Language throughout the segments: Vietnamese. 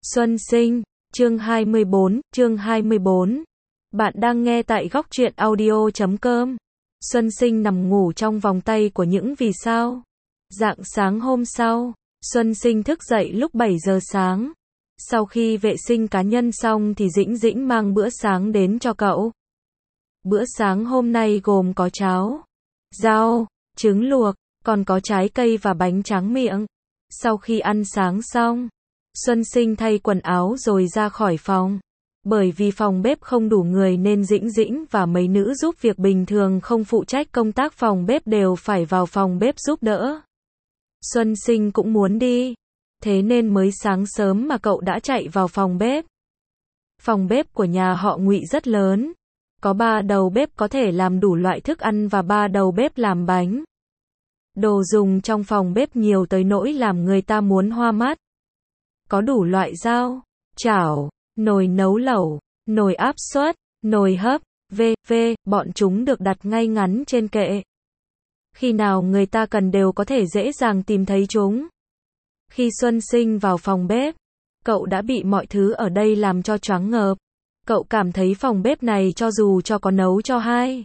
Xuân sinh, chương 24. Bạn đang nghe tại góc truyện audio.com. Xuân sinh nằm ngủ trong vòng tay của những vì sao. Rạng sáng hôm sau, Xuân sinh thức dậy lúc 7 giờ sáng. Sau khi vệ sinh cá nhân xong thì Dĩnh Dĩnh mang bữa sáng đến cho cậu. Bữa sáng hôm nay gồm có cháo, rau, trứng luộc, còn có trái cây và bánh tráng miệng. Sau khi ăn sáng xong, Xuân sinh thay quần áo rồi ra khỏi phòng. Bởi vì phòng bếp không đủ người nên Dĩnh Dĩnh và mấy nữ giúp việc bình thường không phụ trách công tác phòng bếp đều phải vào phòng bếp giúp đỡ. Xuân sinh cũng muốn đi, thế nên mới sáng sớm mà cậu đã chạy vào phòng bếp. Phòng bếp của nhà họ Ngụy rất lớn, có 3 đầu bếp có thể làm đủ loại thức ăn và 3 đầu bếp làm bánh. Đồ dùng trong phòng bếp nhiều tới nỗi làm người ta muốn hoa mắt. Có đủ loại dao, chảo, nồi nấu lẩu, nồi áp suất, nồi hấp, v.v. Bọn chúng được đặt ngay ngắn trên kệ. Khi nào người ta cần đều có thể dễ dàng tìm thấy chúng. Khi Xuân sinh vào phòng bếp, cậu đã bị mọi thứ ở đây làm cho choáng ngợp. Cậu cảm thấy phòng bếp này cho dù cho có nấu cho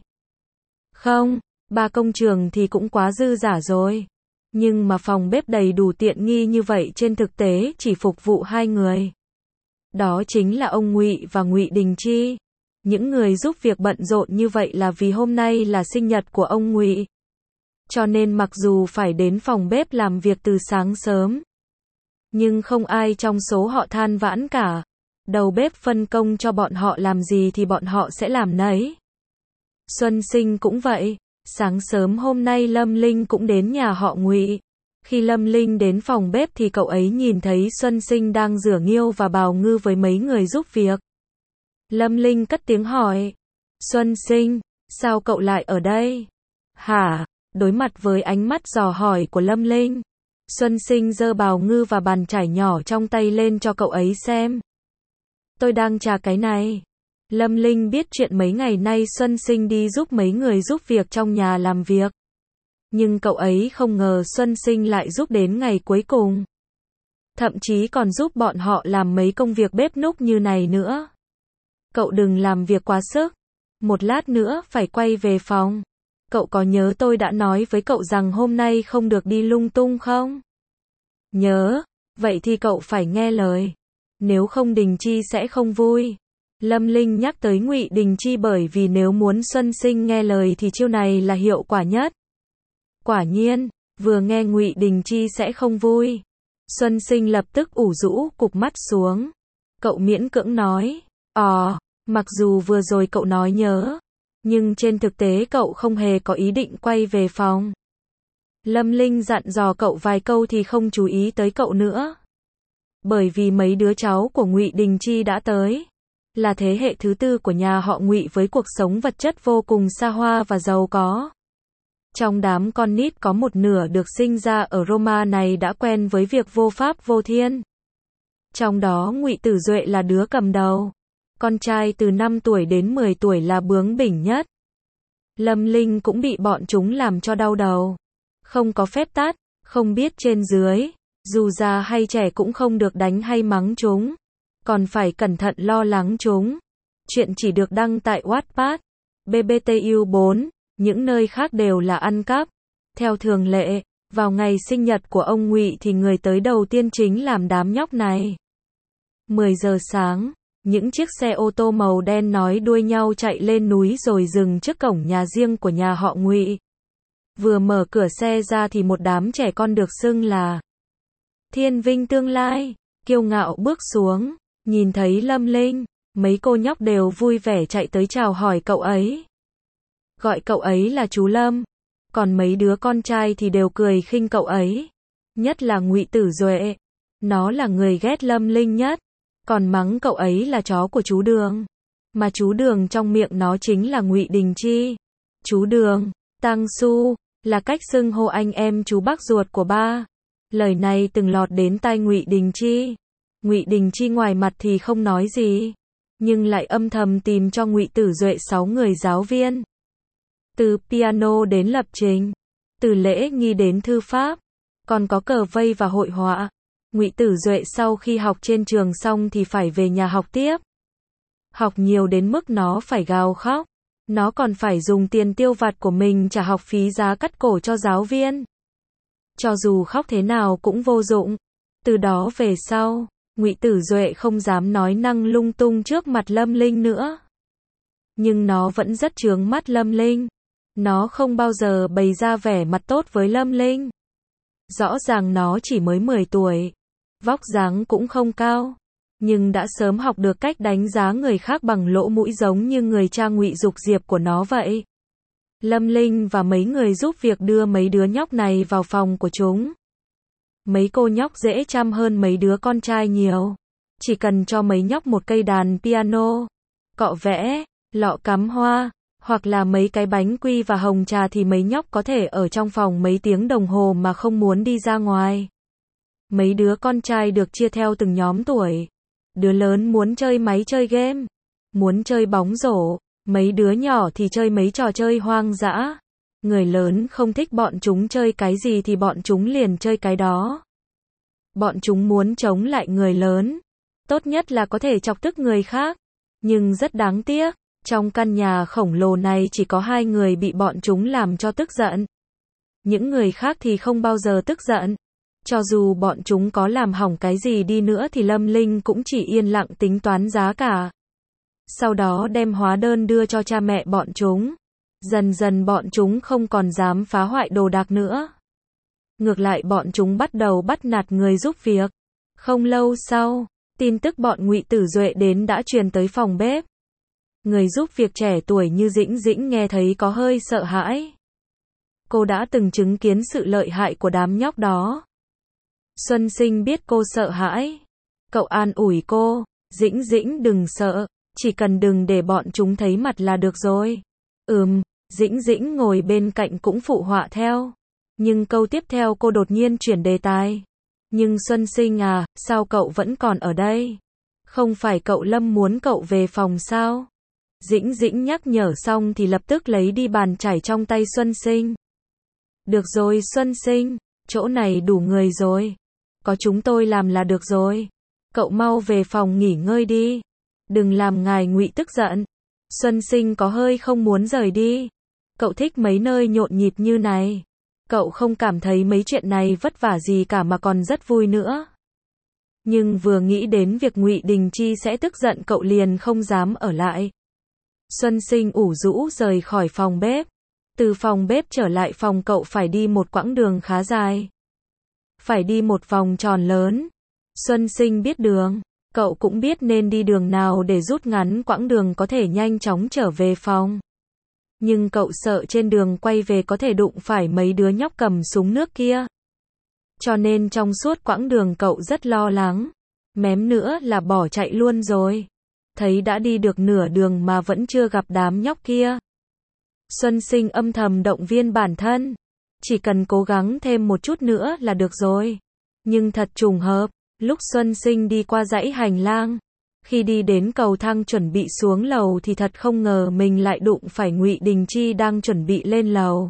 3 công trường thì cũng quá dư dả rồi. Nhưng mà phòng bếp đầy đủ tiện nghi như vậy trên thực tế chỉ phục vụ 2 người. Đó chính là ông Ngụy và Ngụy Đình Chi. Những người giúp việc bận rộn như vậy là vì hôm nay là sinh nhật của ông Ngụy. Cho nên mặc dù phải đến phòng bếp làm việc từ sáng sớm, nhưng không ai trong số họ than vãn cả. Đầu bếp phân công cho bọn họ làm gì thì bọn họ sẽ làm nấy. Xuân sinh cũng vậy. Sáng sớm hôm nay Lâm Linh cũng đến nhà họ Ngụy. Khi Lâm Linh đến phòng bếp thì cậu ấy nhìn thấy Xuân sinh đang rửa nghêu và bào ngư với mấy người giúp việc. Lâm Linh cất tiếng hỏi: Xuân sinh, sao cậu lại ở đây? Hả? Đối mặt với ánh mắt dò hỏi của Lâm Linh, Xuân sinh giơ bào ngư và bàn chải nhỏ trong tay lên cho cậu ấy xem. Tôi đang chà cái này. Lâm Linh biết chuyện mấy ngày nay Xuân sinh đi giúp mấy người giúp việc trong nhà làm việc. Nhưng cậu ấy không ngờ Xuân sinh lại giúp đến ngày cuối cùng. Thậm chí còn giúp bọn họ làm mấy công việc bếp núc như này nữa. Cậu đừng làm việc quá sức. Một lát nữa phải quay về phòng. Cậu có nhớ tôi đã nói với cậu rằng hôm nay không được đi lung tung không? Nhớ. Vậy thì cậu phải nghe lời. Nếu không Đình Chi sẽ không vui. Lâm Linh nhắc tới Ngụy Đình Chi bởi vì nếu muốn Xuân sinh nghe lời thì chiêu này là hiệu quả nhất. Quả nhiên, vừa nghe Ngụy Đình Chi sẽ không vui, Xuân sinh lập tức ủ rũ cụp mắt xuống. Cậu miễn cưỡng nói: mặc dù vừa rồi cậu nói nhớ, nhưng trên thực tế cậu không hề có ý định quay về phòng. Lâm Linh dặn dò cậu vài câu thì không chú ý tới cậu nữa. Bởi vì mấy đứa cháu của Ngụy Đình Chi đã tới. Là thế hệ thứ 4 của nhà họ Ngụy với cuộc sống vật chất vô cùng xa hoa và giàu có. Trong đám con nít có một nửa được sinh ra ở Roma này đã quen với việc vô pháp vô thiên. Trong đó Ngụy Tử Duệ là đứa cầm đầu. Con trai từ 5 tuổi đến 10 tuổi là bướng bỉnh nhất. Lâm Linh cũng bị bọn chúng làm cho đau đầu. Không có phép tắc, không biết trên dưới, dù già hay trẻ cũng không được đánh hay mắng chúng. Còn phải cẩn thận lo lắng chúng. Chuyện chỉ được đăng tại Wattpad, BBTU4, những nơi khác đều là ăn cắp. Theo thường lệ, vào ngày sinh nhật của ông Ngụy thì người tới đầu tiên chính làm đám nhóc này. 10 giờ sáng, những chiếc xe ô tô màu đen nối đuôi nhau chạy lên núi rồi dừng trước cổng nhà riêng của nhà họ Ngụy. Vừa mở cửa xe ra thì một đám trẻ con được xưng là Thiên Vinh tương lai, kiêu ngạo bước xuống. Nhìn thấy Lâm Linh, mấy cô nhóc đều vui vẻ chạy tới chào hỏi cậu ấy. Gọi cậu ấy là chú Lâm. Còn mấy đứa con trai thì đều cười khinh cậu ấy. Nhất là Ngụy Tử Duệ. Nó là người ghét Lâm Linh nhất. Còn mắng cậu ấy là chó của chú Đường. Mà chú Đường trong miệng nó chính là Ngụy Đình Chi. Chú Đường, Tăng Su, là cách xưng hô anh em chú bác ruột của ba. Lời này từng lọt đến tai Ngụy Đình Chi. Ngụy Đình Chi ngoài mặt thì không nói gì, nhưng lại âm thầm tìm cho Ngụy Tử Duệ 6 người giáo viên. Từ piano đến lập trình, từ lễ nghi đến thư pháp, còn có cờ vây và hội họa. Ngụy Tử Duệ sau khi học trên trường xong thì phải về nhà học tiếp. Học nhiều đến mức nó phải gào khóc. Nó còn phải dùng tiền tiêu vặt của mình trả học phí giá cắt cổ cho giáo viên. Cho dù khóc thế nào cũng vô dụng. Từ đó về sau, Ngụy Tử Duệ không dám nói năng lung tung trước mặt Lâm Linh nữa. Nhưng nó vẫn rất chướng mắt Lâm Linh. Nó không bao giờ bày ra vẻ mặt tốt với Lâm Linh. Rõ ràng nó chỉ mới 10 tuổi. Vóc dáng cũng không cao. Nhưng đã sớm học được cách đánh giá người khác bằng lỗ mũi giống như người cha Ngụy Dục Diệp của nó vậy. Lâm Linh và mấy người giúp việc đưa mấy đứa nhóc này vào phòng của chúng. Mấy cô nhóc dễ chăm hơn mấy đứa con trai nhiều. Chỉ cần cho mấy nhóc một cây đàn piano, cọ vẽ, lọ cắm hoa, hoặc là mấy cái bánh quy và hồng trà thì mấy nhóc có thể ở trong phòng mấy tiếng đồng hồ mà không muốn đi ra ngoài. Mấy đứa con trai được chia theo từng nhóm tuổi. Đứa lớn muốn chơi máy chơi game, muốn chơi bóng rổ, mấy đứa nhỏ thì chơi mấy trò chơi hoang dã. Người lớn không thích bọn chúng chơi cái gì thì bọn chúng liền chơi cái đó. Bọn chúng muốn chống lại người lớn. Tốt nhất là có thể chọc tức người khác. Nhưng rất đáng tiếc, trong căn nhà khổng lồ này chỉ có 2 người bị bọn chúng làm cho tức giận. Những người khác thì không bao giờ tức giận. Cho dù bọn chúng có làm hỏng cái gì đi nữa thì Lâm Linh cũng chỉ yên lặng tính toán giá cả. Sau đó đem hóa đơn đưa cho cha mẹ bọn chúng. Dần dần bọn chúng không còn dám phá hoại đồ đạc nữa. Ngược lại bọn chúng bắt đầu bắt nạt người giúp việc. Không lâu sau, tin tức bọn Ngụy Tử Duệ đến đã truyền tới phòng bếp. Người giúp việc trẻ tuổi như Dĩnh Dĩnh nghe thấy có hơi sợ hãi. Cô đã từng chứng kiến sự lợi hại của đám nhóc đó. Xuân Sinh biết cô sợ hãi. Cậu an ủi cô, Dĩnh Dĩnh đừng sợ, chỉ cần đừng để bọn chúng thấy mặt là được rồi. Dĩnh Dĩnh ngồi bên cạnh cũng phụ họa theo. Nhưng câu tiếp theo cô đột nhiên chuyển đề tài. Nhưng Xuân Sinh à, sao cậu vẫn còn ở đây? Không phải cậu Lâm muốn cậu về phòng sao? Dĩnh Dĩnh nhắc nhở xong thì lập tức lấy đi bàn chải trong tay Xuân Sinh. Được rồi Xuân Sinh, chỗ này đủ người rồi. Có chúng tôi làm là được rồi. Cậu mau về phòng nghỉ ngơi đi. Đừng làm ngài Ngụy tức giận. Xuân Sinh có hơi không muốn rời đi. Cậu thích mấy nơi nhộn nhịp như này. Cậu không cảm thấy mấy chuyện này vất vả gì cả mà còn rất vui nữa. Nhưng vừa nghĩ đến việc Ngụy Đình Chi sẽ tức giận cậu liền không dám ở lại. Xuân Sinh ủ rũ rời khỏi phòng bếp. Từ phòng bếp trở lại phòng cậu phải đi một quãng đường khá dài. Phải đi một vòng tròn lớn. Xuân Sinh biết đường. Cậu cũng biết nên đi đường nào để rút ngắn quãng đường có thể nhanh chóng trở về phòng. Nhưng cậu sợ trên đường quay về có thể đụng phải mấy đứa nhóc cầm súng nước kia. Cho nên trong suốt quãng đường cậu rất lo lắng. Mém nữa là bỏ chạy luôn rồi. Thấy đã đi được nửa đường mà vẫn chưa gặp đám nhóc kia. Xuân Sinh âm thầm động viên bản thân. Chỉ cần cố gắng thêm một chút nữa là được rồi. Nhưng thật trùng hợp, lúc Xuân Sinh đi qua dãy hành lang, khi đi đến cầu thang chuẩn bị xuống lầu thì thật không ngờ mình lại đụng phải Ngụy Đình Chi đang chuẩn bị lên lầu.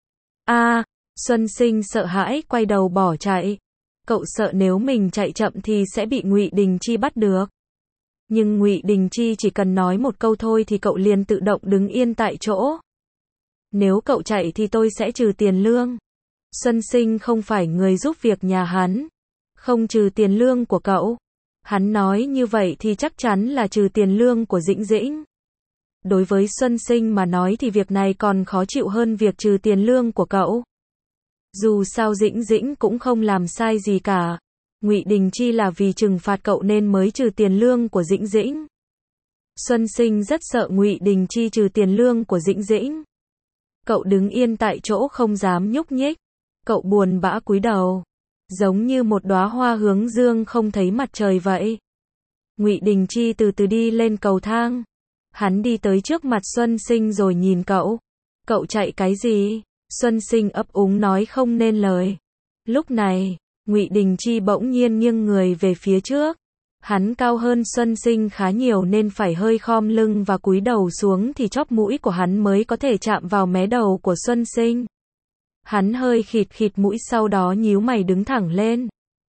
Xuân Sinh sợ hãi quay đầu bỏ chạy. Cậu sợ nếu mình chạy chậm thì sẽ bị Ngụy Đình Chi bắt được. Nhưng Ngụy Đình Chi chỉ cần nói một câu thôi thì cậu liền tự động đứng yên tại chỗ. Nếu cậu chạy thì tôi sẽ trừ tiền lương. Xuân Sinh không phải người giúp việc nhà hắn. Không trừ tiền lương của cậu. Hắn nói như vậy thì chắc chắn là trừ tiền lương của Dĩnh Dĩnh. Đối với Xuân Sinh mà nói thì việc này còn khó chịu hơn việc trừ tiền lương của cậu. Dù sao Dĩnh Dĩnh cũng không làm sai gì cả. Ngụy Đình Chi là vì trừng phạt cậu nên mới trừ tiền lương của Dĩnh Dĩnh. Xuân Sinh rất sợ Ngụy Đình Chi trừ tiền lương của Dĩnh Dĩnh. Cậu đứng yên tại chỗ không dám nhúc nhích. Cậu buồn bã cúi đầu. Giống như một đóa hoa hướng dương không thấy mặt trời vậy. Ngụy Đình Chi từ từ đi lên cầu thang. Hắn đi tới trước mặt Xuân Sinh rồi nhìn cậu. Cậu chạy cái gì? Xuân Sinh ấp úng nói không nên lời. Lúc này, Ngụy Đình Chi bỗng nhiên nghiêng người về phía trước. Hắn cao hơn Xuân Sinh khá nhiều nên phải hơi khom lưng và cúi đầu xuống thì chóp mũi của hắn mới có thể chạm vào mé đầu của Xuân Sinh. Hắn hơi khịt khịt mũi sau đó nhíu mày đứng thẳng lên.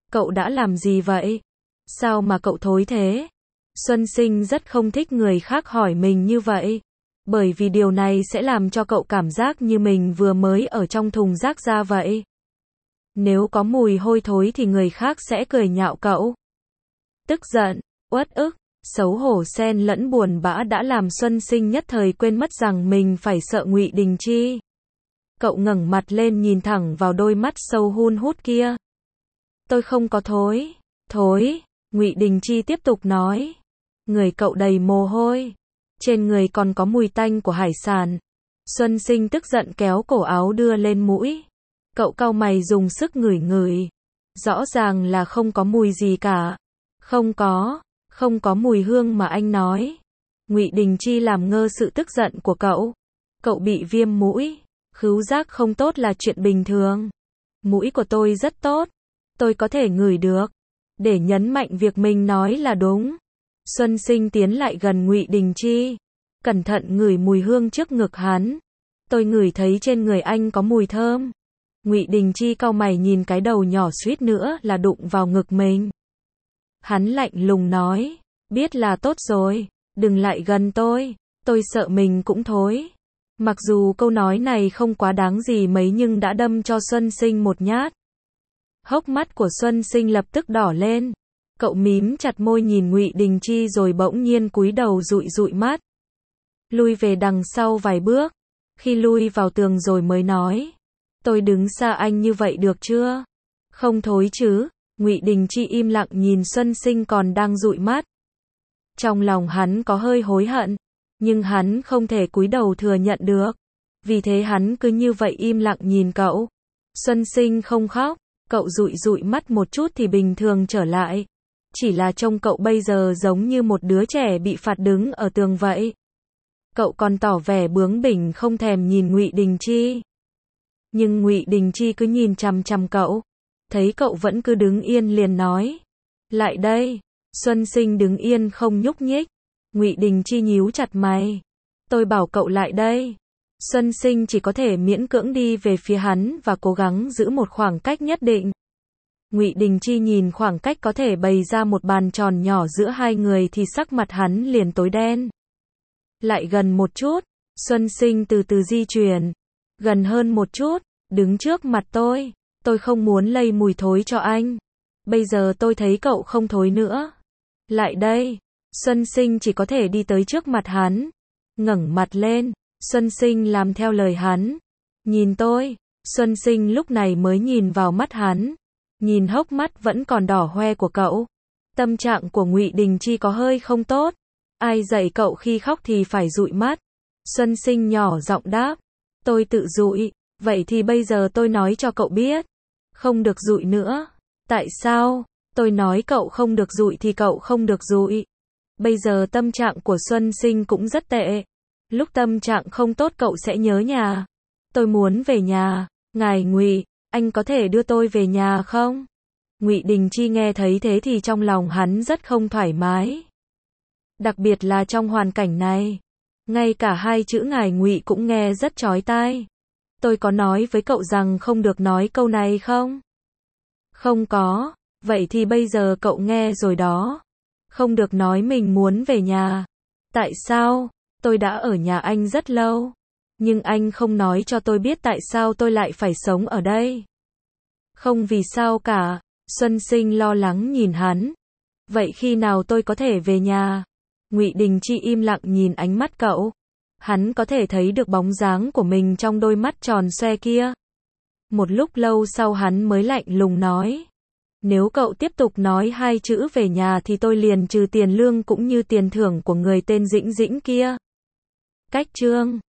Cậu đã làm gì vậy? Sao mà cậu thối thế? Xuân Sinh rất không thích người khác hỏi mình như vậy. Bởi vì điều này sẽ làm cho cậu cảm giác như mình vừa mới ở trong thùng rác ra vậy. Nếu có mùi hôi thối thì người khác sẽ cười nhạo cậu. Tức giận, uất ức, xấu hổ xen lẫn buồn bã đã làm Xuân Sinh nhất thời quên mất rằng mình phải sợ Ngụy Đình Chi. Cậu ngẩng mặt lên nhìn thẳng vào đôi mắt sâu hun hút kia. Tôi không có thối. Thối, Ngụy Đình Chi tiếp tục nói. Người cậu đầy mồ hôi. Trên người còn có mùi tanh của hải sản. Xuân Sinh tức giận kéo cổ áo đưa lên mũi. Cậu cau mày dùng sức ngửi ngửi. Rõ ràng là không có mùi gì cả. Không có mùi hương mà anh nói. Ngụy Đình Chi làm ngơ sự tức giận của cậu. Cậu bị viêm mũi. Khứu giác không tốt là chuyện bình thường. Mũi của tôi rất tốt. Tôi có thể ngửi được. Để nhấn mạnh việc mình nói là đúng. Xuân Sinh tiến lại gần Ngụy Đình Chi. Cẩn thận ngửi mùi hương trước ngực hắn. Tôi ngửi thấy trên người anh có mùi thơm. Ngụy Đình Chi cau mày nhìn cái đầu nhỏ suýt nữa là đụng vào ngực mình. Hắn lạnh lùng nói. Biết là tốt rồi. Đừng lại gần tôi sợ mình cũng thối. Mặc dù câu nói này không quá đáng gì mấy nhưng đã đâm cho Xuân Sinh một nhát. Hốc mắt của Xuân Sinh lập tức đỏ lên. Cậu mím chặt môi nhìn Ngụy Đình Chi rồi bỗng nhiên cúi đầu dụi dụi mắt. Lui về đằng sau vài bước. Khi lui vào tường rồi mới nói. Tôi đứng xa anh như vậy được chưa? Không thối chứ? Ngụy Đình Chi im lặng nhìn Xuân Sinh còn đang dụi mắt. Trong lòng hắn có hơi hối hận. Nhưng hắn không thể cúi đầu thừa nhận được. Vì thế hắn cứ như vậy im lặng nhìn cậu. Xuân Sinh không khóc. Cậu dụi dụi mắt một chút thì bình thường trở lại. Chỉ là trông cậu bây giờ giống như một đứa trẻ bị phạt đứng ở tường vậy. Cậu còn tỏ vẻ bướng bỉnh không thèm nhìn Ngụy Đình Chi. Nhưng Ngụy Đình Chi cứ nhìn chằm chằm cậu. Thấy cậu vẫn cứ đứng yên liền nói. Lại đây. Xuân Sinh đứng yên không nhúc nhích. Ngụy Đình Chi nhíu chặt mày. Tôi bảo cậu lại đây. Xuân Sinh chỉ có thể miễn cưỡng đi về phía hắn và cố gắng giữ một khoảng cách nhất định. Ngụy Đình Chi nhìn khoảng cách có thể bày ra một bàn tròn nhỏ giữa hai người thì sắc mặt hắn liền tối đen. Lại gần một chút. Xuân Sinh từ từ di chuyển. Gần hơn một chút. Đứng trước mặt tôi. Tôi không muốn lây mùi thối cho anh. Bây giờ tôi thấy cậu không thối nữa. Lại đây. Xuân Sinh chỉ có thể đi tới trước mặt hắn. Ngẩng mặt lên. Xuân Sinh làm theo lời hắn. Nhìn tôi. Xuân Sinh lúc này mới nhìn vào mắt hắn. Nhìn hốc mắt vẫn còn đỏ hoe của cậu. Tâm trạng của Ngụy Đình Chi có hơi không tốt. Ai dạy cậu khi khóc thì phải dụi mắt? Xuân Sinh nhỏ giọng đáp. Tôi tự dụi. Vậy thì bây giờ tôi nói cho cậu biết. Không được dụi nữa. Tại sao? Tôi nói cậu không được dụi thì cậu không được dụi. Bây giờ tâm trạng của Xuân Sinh cũng rất tệ. Lúc tâm trạng không tốt cậu sẽ nhớ nhà. Tôi muốn về nhà. Ngài Ngụy, anh có thể đưa tôi về nhà không? Ngụy Đình Chi nghe thấy thế thì trong lòng hắn rất không thoải mái. Đặc biệt là trong hoàn cảnh này. Ngay cả hai chữ ngài Ngụy cũng nghe rất chói tai. Tôi có nói với cậu rằng không được nói câu này không? Không có. Vậy thì bây giờ cậu nghe rồi đó. Không được nói mình muốn về nhà. Tại sao? Tôi đã ở nhà anh rất lâu. Nhưng anh không nói cho tôi biết tại sao tôi lại phải sống ở đây. Không vì sao cả. Xuân Sinh lo lắng nhìn hắn. Vậy khi nào tôi có thể về nhà? Ngụy Đình Chi im lặng nhìn ánh mắt cậu. Hắn có thể thấy được bóng dáng của mình trong đôi mắt tròn xoe kia. Một lúc lâu sau hắn mới lạnh lùng nói. Nếu cậu tiếp tục nói hai chữ về nhà thì tôi liền trừ tiền lương cũng như tiền thưởng của người tên Dĩnh Dĩnh kia. Cách chương